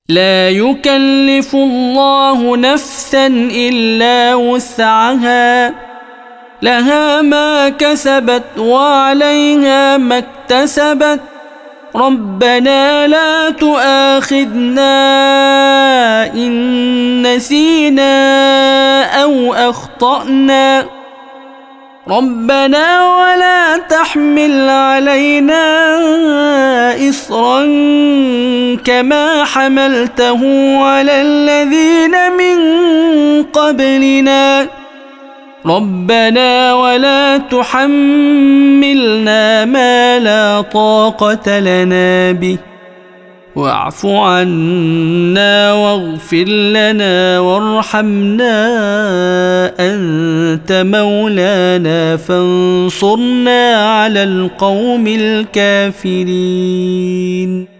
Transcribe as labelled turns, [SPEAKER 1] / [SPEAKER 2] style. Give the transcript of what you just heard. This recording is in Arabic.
[SPEAKER 1] لا يكلف الله نفسا إلا وسعها لها ما كسبت وعليها ما اكتسبت ربنا لا تؤاخذنا إن نسينا أو أخطأنا ربنا ولا تحمل علينا إصرا كما حملته على الذين من قبلنا ربنا ولا تحملنا ما لا طاقة لنا به واعف عنا واغفر لنا وارحمنا أنت مولانا فانصرنا على القوم الكافرين.